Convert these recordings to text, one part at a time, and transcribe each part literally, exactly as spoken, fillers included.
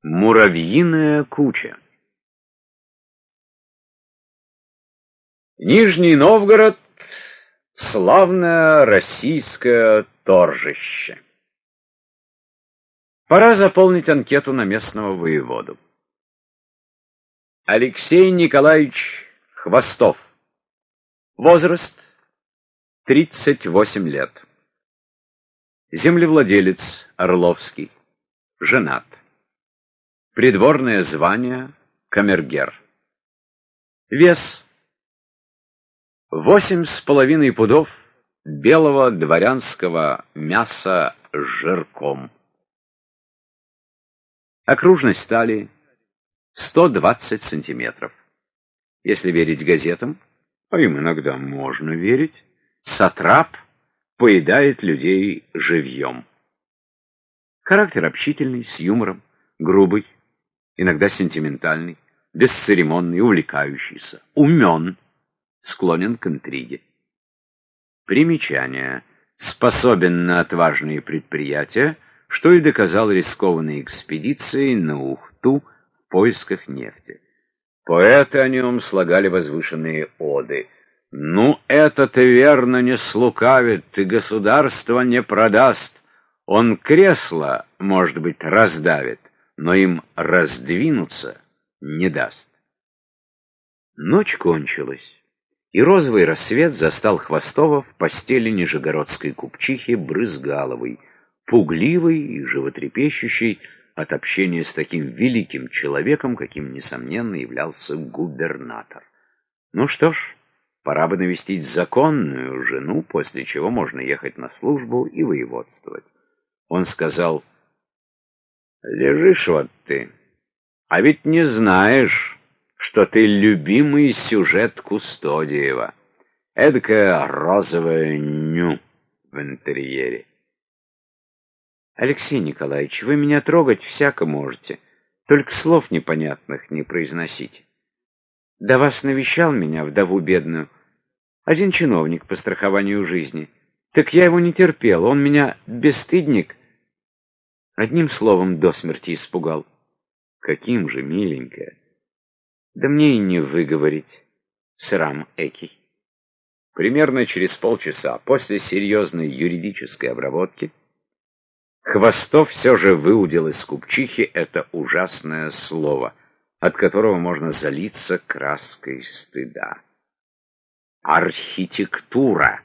Муравьиная куча. Нижний Новгород — славное российское торжище. Пора заполнить анкету на местного воеводу. Алексей Николаевич Хвостов. Возраст — тридцать восемь лет. Землевладелец Орловский. Женат. Придворное звание — камергер. Вес — восемь с половиной пудов белого дворянского мяса с жирком. Окружность талии — сто двадцать сантиметров. Если верить газетам, а им иногда можно верить, сатрап поедает людей живьем. Характер общительный, с юмором, грубый, иногда сентиментальный, бесцеремонный, увлекающийся, умен, склонен к интриге. Примечание. Способен на отважные предприятия, что и доказал рискованной экспедицией на Ухту в поисках нефти. Поэты о нем слагали возвышенные оды. «Ну, этот верно не слукавит и государство не продаст. Он кресло, может быть, раздавит, но им раздвинуться не даст». Ночь кончилась, и розовый рассвет застал Хвостова в постели нижегородской купчихи Брызгаловой, пугливой и животрепещущей от общения с таким великим человеком, каким, несомненно, являлся губернатор. Ну что ж, пора бы навестить законную жену, после чего можно ехать на службу и воеводствовать. Он сказал: «Лежишь вот ты, а ведь не знаешь, что ты любимый сюжет Кустодиева, эдакая розовая ню в интерьере». «Алексей Николаевич, вы меня трогать всяко можете, только слов непонятных не произносите. До вас навещал меня, вдову бедную, один чиновник по страхованию жизни. Так я его не терпел, он меня, бесстыдник, одним словом до смерти испугал». «Каким же, миленькая?» «Да мне и не выговорить, срам экий». Примерно через полчаса после серьезной юридической обработки Хвостов все же выудил из купчихи это ужасное слово, от которого можно залиться краской стыда. Архитектура.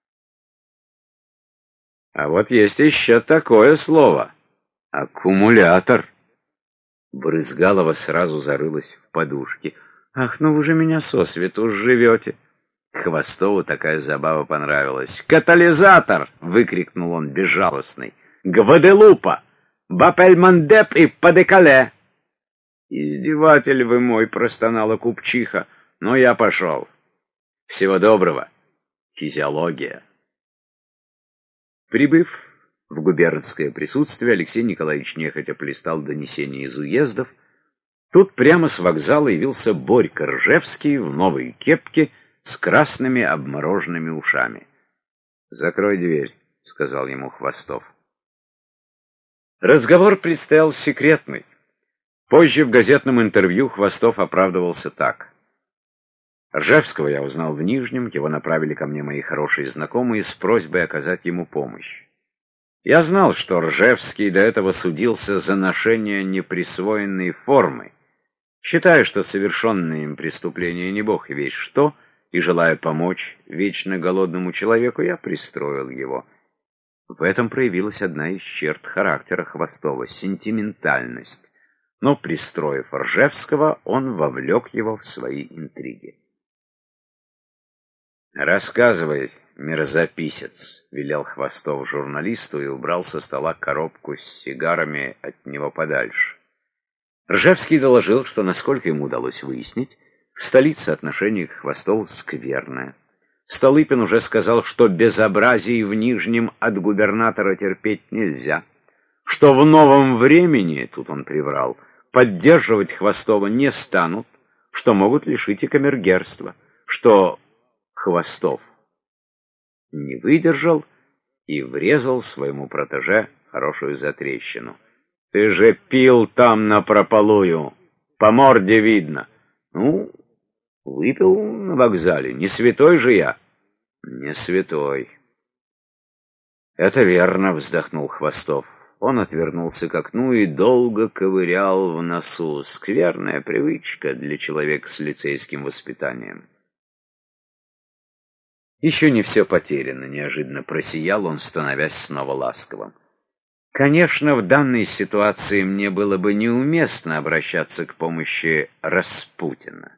А вот есть еще такое слово — аккумулятор. Брызгалова сразу зарылась в подушки. «Ах, ну вы же меня сосвету живете!» Хвостову такая забава понравилась. «Катализатор!» — выкрикнул он безжалостный. «Гваделупа! Бапельмандеп и Падекале!» «Издеватель вы мой!» — простонала купчиха. «Но я пошел. Всего доброго. Физиология». Прибыв в губернское присутствие, Алексей Николаевич нехотя полистал донесения из уездов. Тут прямо с вокзала явился Борька Ржевский в новой кепке с красными обмороженными ушами. «Закрой дверь», — сказал ему Хвостов. Разговор предстоял секретный. Позже в газетном интервью Хвостов оправдывался так: «Ржевского я узнал в Нижнем, его направили ко мне мои хорошие знакомые с просьбой оказать ему помощь. Я знал, что Ржевский до этого судился за ношение неприсвоенной формы. Считаю, что совершенное им преступление не бог весть что, и, желая помочь вечно голодному человеку, я пристроил его». В этом проявилась одна из черт характера Хвостова — сентиментальность. Но, пристроив Ржевского, он вовлек его в свои интриги. «Рассказывай, мерзописец», — велел Хвостов журналисту и убрал со стола коробку с сигарами от него подальше. Ржевский доложил, что, насколько ему удалось выяснить, в столице отношение к Хвостову скверное. Столыпин уже сказал, что безобразий в Нижнем от губернатора терпеть нельзя, что в новом времени, тут он приврал, поддерживать Хвостова не станут, что могут лишить и камергерства, что Хвостов не выдержал и врезал своему протеже хорошую затрещину. Ты же пил там напропалую. По морде видно. Ну, выпил на вокзале. Не святой же я. Не святой. Это верно, вздохнул Хвостов. Он отвернулся к окну и долго ковырял в носу. Скверная привычка для человека с лицейским воспитанием. Еще не все потеряно, неожиданно просиял он, становясь снова ласковым. Конечно, в данной ситуации мне было бы неуместно обращаться к помощи Распутина.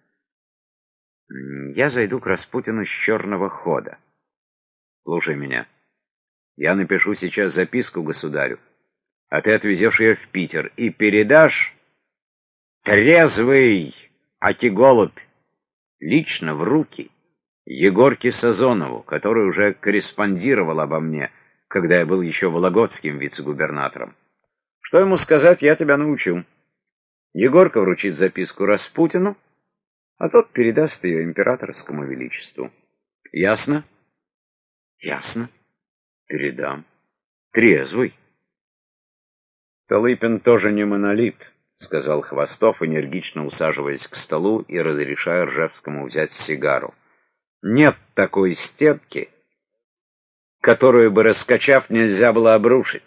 Я зайду к Распутину с черного хода. Слушай меня. Я напишу сейчас записку государю, а ты отвезешь ее в Питер и передашь трезвый аки голубь лично в руки Егорке Сазонову, который уже корреспондировал обо мне, когда я был еще вологодским вице-губернатором. Что ему сказать, я тебя научу. Егорка вручит записку Распутину, а тот передаст ее императорскому величеству. Ясно? Ясно. Передам. Трезвый. Столыпин тоже не монолит, сказал Хвостов, энергично усаживаясь к столу и разрешая Ржевскому взять сигару. Нет такой стенки, которую бы, раскачав, нельзя было обрушить.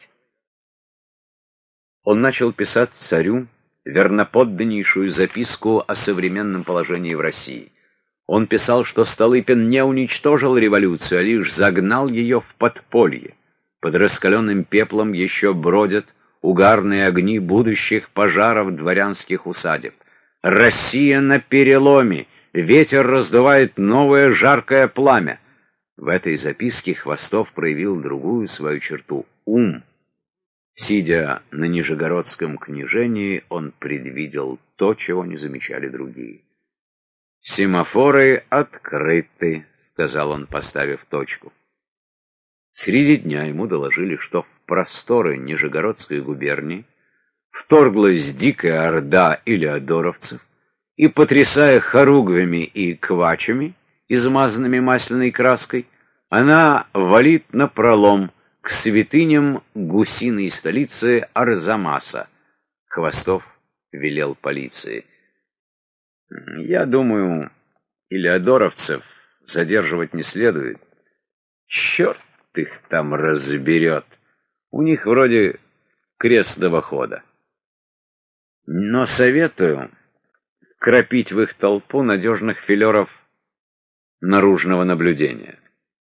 Он начал писать царю верноподданнейшую записку о современном положении в России. Он писал, что Столыпин не уничтожил революцию, а лишь загнал ее в подполье. Под раскаленным пеплом еще бродят угарные огни будущих пожаров дворянских усадеб. Россия на переломе, ветер раздувает новое жаркое пламя. В этой записке Хвостов проявил другую свою черту — ум. Сидя на Нижегородском княжении, он предвидел то, чего не замечали другие. «Семафоры открыты», — сказал он, поставив точку. Среди дня ему доложили, что в просторы Нижегородской губернии вторглась дикая орда илеодоровцев и, потрясая хоругвями и квачами, измазанными масляной краской, она валит напролом к святыням гусиной столицы Арзамаса. Хвостов велел полиции: «Я думаю, илеодоровцев задерживать не следует. Черт их там разберет. У них вроде крестного хода. Но советую кропить в их толпу надежных филеров наружного наблюдения».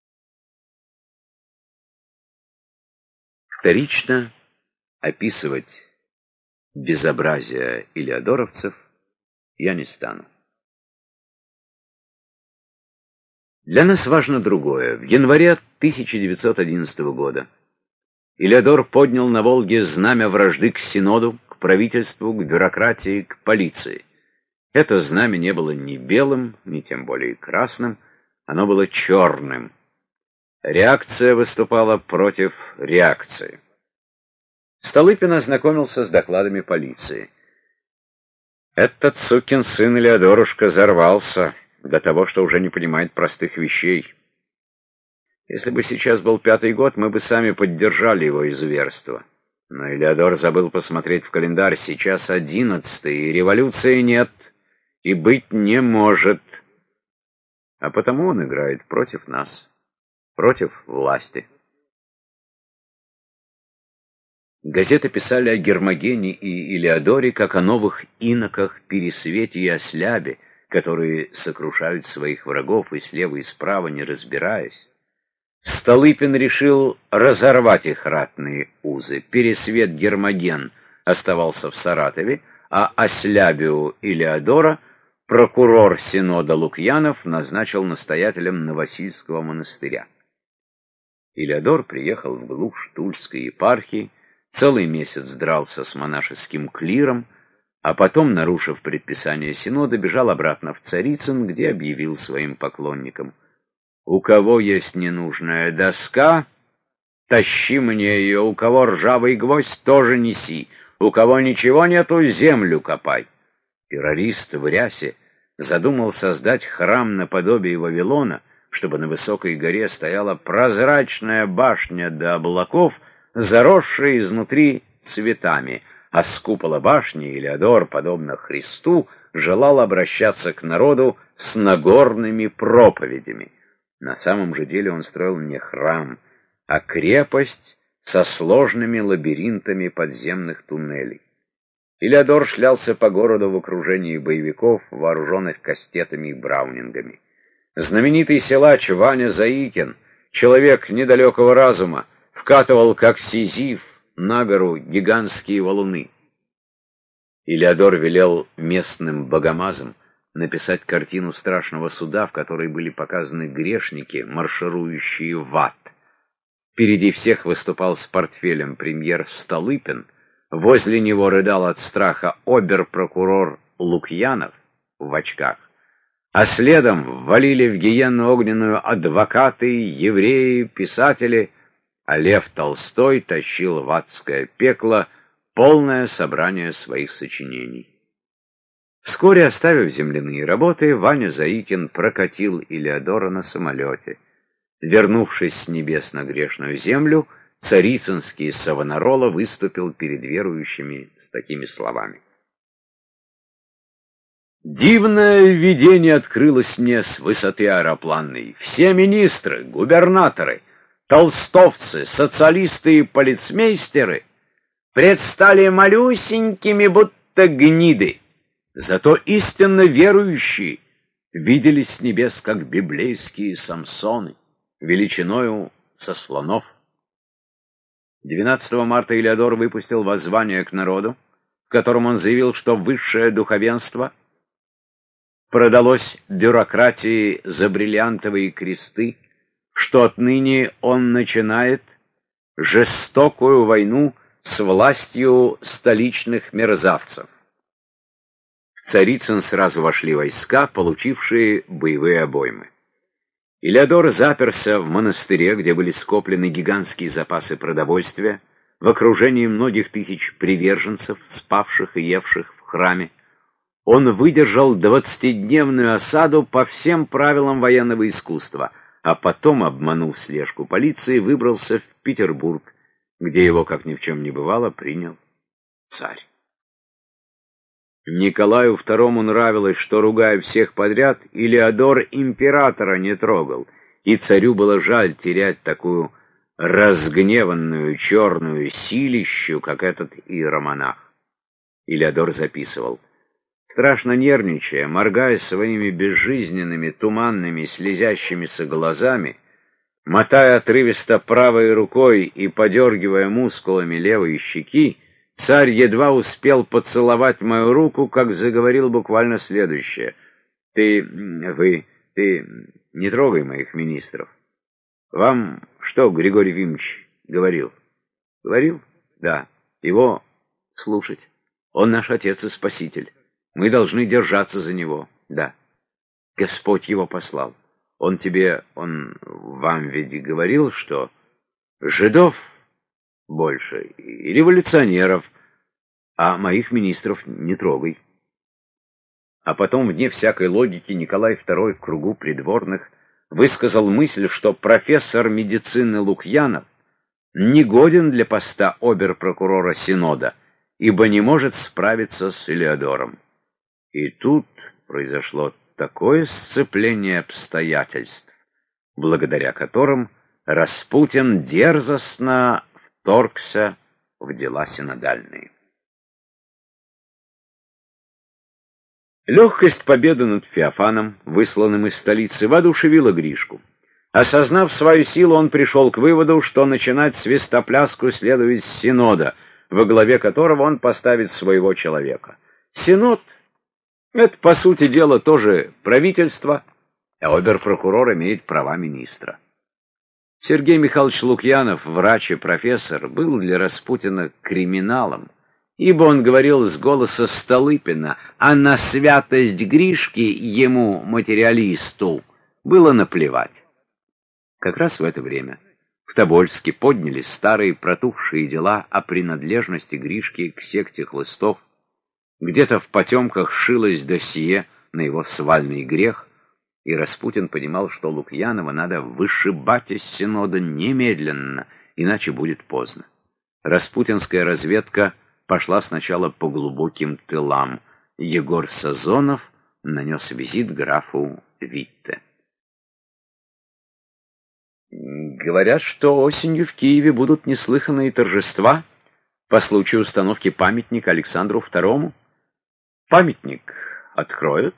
Вторично описывать безобразие илеодоровцев я не стану. Для нас важно другое. В январе тысяча девятьсот одиннадцатого года Илеодор поднял на Волге знамя вражды к Синоду, к правительству, к бюрократии, к полиции. Это знамя не было ни белым, ни тем более красным, оно было черным. Реакция выступала против реакции. Столыпин ознакомился с докладами полиции. Этот сукин сын Илеодорушка взорвался до того, что уже не понимает простых вещей. Если бы сейчас был пятый год, мы бы сами поддержали его изуверство. Но Илеодор забыл посмотреть в календарь. Сейчас одиннадцатый, и революции нет, и быть не может. А потому он играет против нас, против власти. Газеты писали о Гермогене и Илеодоре как о новых иноках, Пересвете и Ослябе, которые сокрушают своих врагов и слева и справа, не разбираясь. Столыпин решил разорвать их ратные узы. Пересвет Гермоген оставался в Саратове, а Ослябию Илеодора прокурор Синода Лукьянов назначил настоятелем Новосильского монастыря. Илеодор приехал в глушь Тульской епархии, целый месяц дрался с монашеским клиром, а потом, нарушив предписание Синода, бежал обратно в Царицын, где объявил своим поклонникам: «У кого есть ненужная доска, тащи мне ее, у кого ржавый гвоздь, тоже неси, у кого ничего нету, землю копай». Террорист в рясе задумал создать храм наподобие Вавилона, чтобы на высокой горе стояла прозрачная башня до облаков, заросшая изнутри цветами, а с купола башни Илеодор, подобно Христу, желал обращаться к народу с Нагорными проповедями. На самом же деле он строил не храм, а крепость со сложными лабиринтами подземных туннелей. Илеодор шлялся по городу в окружении боевиков, вооруженных кастетами и браунингами. Знаменитый силач Ваня Заикин, человек недалекого разума, вкатывал, как Сизиф, на гору гигантские валуны. Илеодор велел местным богомазам написать картину страшного суда, в которой были показаны грешники, марширующие в ад. Впереди всех выступал с портфелем премьер Столыпин, возле него рыдал от страха обер-прокурор Лукьянов в очках, а следом ввалили в гиенну огненную адвокаты, евреи, писатели, а Лев Толстой тащил в адское пекло полное собрание своих сочинений. Вскоре, оставив земляные работы, Ваня Заикин прокатил Илеодора на самолете. Вернувшись с небес на грешную землю, царицынский Савонарола выступил перед верующими с такими словами. «Дивное видение открылось мне с высоты аэропланной. Все министры, губернаторы, толстовцы, социалисты и полицмейстеры предстали малюсенькими, будто гниды. Зато истинно верующие виделись с небес, как библейские Самсоны, величиною со слонов». двенадцатого марта Илеодор выпустил воззвание к народу, в котором он заявил, что высшее духовенство продалось бюрократии за бриллиантовые кресты, что отныне он начинает жестокую войну с властью столичных мерзавцев. В Царицын сразу вошли войска, получившие боевые обоймы. Илеодор заперся в монастыре, где были скоплены гигантские запасы продовольствия, в окружении многих тысяч приверженцев, спавших и евших в храме. Он выдержал двадцатидневную осаду по всем правилам военного искусства, а потом, обманув слежку полиции, выбрался в Петербург, где его, как ни в чем не бывало, принял царь. Николаю второму нравилось, что, ругая всех подряд, Илеодор императора не трогал, и царю было жаль терять такую разгневанную черную силищу, как этот иеромонах. Илеодор записывал: страшно нервничая, моргая своими безжизненными, туманными, слезящимися глазами, мотая отрывисто правой рукой и подергивая мускулами левой щеки, царь едва успел поцеловать мою руку, как заговорил буквально следующее: «Ты, вы, ты не трогай моих министров. Вам что Григорий Ефимович говорил?» «Говорил? Да. Его слушать. Он наш отец и спаситель. Мы должны держаться за него. Да. Господь его послал. Он тебе, он вам ведь говорил, что жидов больше и революционеров, а моих министров не трогай». А потом, вне всякой логики, Николай второй в кругу придворных высказал мысль, что профессор медицины Лукьянов не годен для поста обер-прокурора Синода, ибо не может справиться с Илеодором. И тут произошло такое сцепление обстоятельств, благодаря которым Распутин дерзостно вторгся в дела синодальные. Легкость победы над Феофаном, высланным из столицы, воодушевила Гришку. Осознав свою силу, он пришел к выводу, что начинать свистопляску следует с Синода, во главе которого он поставит своего человека. Синод — это, по сути дела, тоже правительство, а обер-прокурор имеет права министра. Сергей Михайлович Лукьянов, врач и профессор, был для Распутина криминалом, ибо он говорил с голоса Столыпина, а на святость Гришки, ему, материалисту, было наплевать. Как раз в это время в Тобольске поднялись старые протухшие дела о принадлежности Гришки к секте хлыстов. Где-то в потемках шилось досье на его свальный грех, и Распутин понимал, что Лукьянова надо вышибать из Синода немедленно, иначе будет поздно. Распутинская разведка пошла сначала по глубоким тылам. Егор Сазонов нанес визит графу Витте. Говорят, что осенью в Киеве будут неслыханные торжества по случаю установки памятника Александру Второму. Памятник откроют,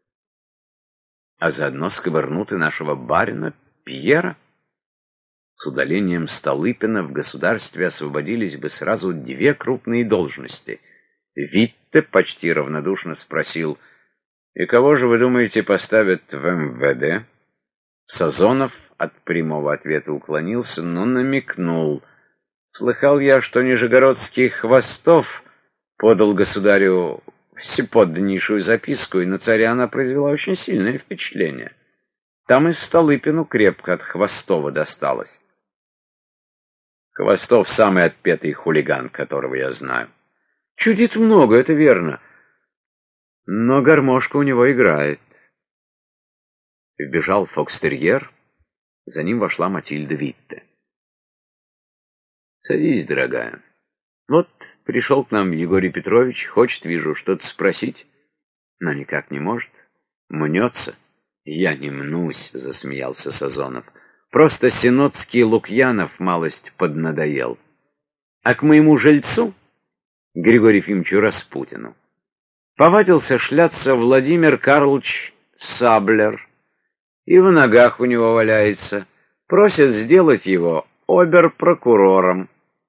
а заодно сковырнут и нашего барина Пьера. С удалением Столыпина в государстве освободились бы сразу две крупные должности. Витте почти равнодушно спросил: «И кого же, вы думаете, поставят в эм вэ дэ?» Сазонов от прямого ответа уклонился, но намекнул: «Слыхал я, что Нижегородский Хвостов подал государю всеподданнейшую записку, и на царя она произвела очень сильное впечатление. Там и Столыпину крепко от Хвостова досталось». Хвостов — самый отпетый хулиган, которого я знаю. Чудит много, это верно, но гармошка у него играет. Вбежал фокстерьер, за ним вошла Матильда Витте. «Садись, дорогая. Вот пришел к нам Егорий Петрович, хочет, вижу, что-то спросить, но никак не может, мнется». «Я не мнусь», — засмеялся Сазонов. «Просто синодский Лукьянов малость поднадоел. А к моему жильцу, Григорию Ефимовичу Распутину, повадился шляться Владимир Карлович Саблер, и в ногах у него валяется. Просят сделать его обер-прокурором».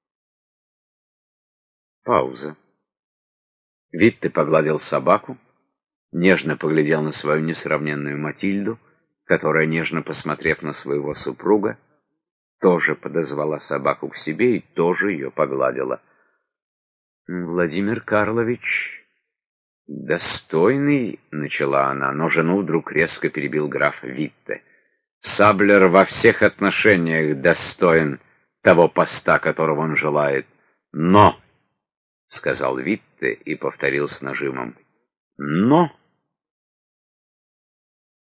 Пауза. Витте погладил собаку, нежно поглядел на свою несравненную Матильду, которая, нежно посмотрев на своего супруга, тоже подозвала собаку к себе и тоже ее погладила. «Владимир Карлович достойный», — начала она, но жену вдруг резко перебил граф Витте. «Саблер во всех отношениях достоин того поста, которого он желает. Но», — сказал Витте и повторил с нажимом, — «но».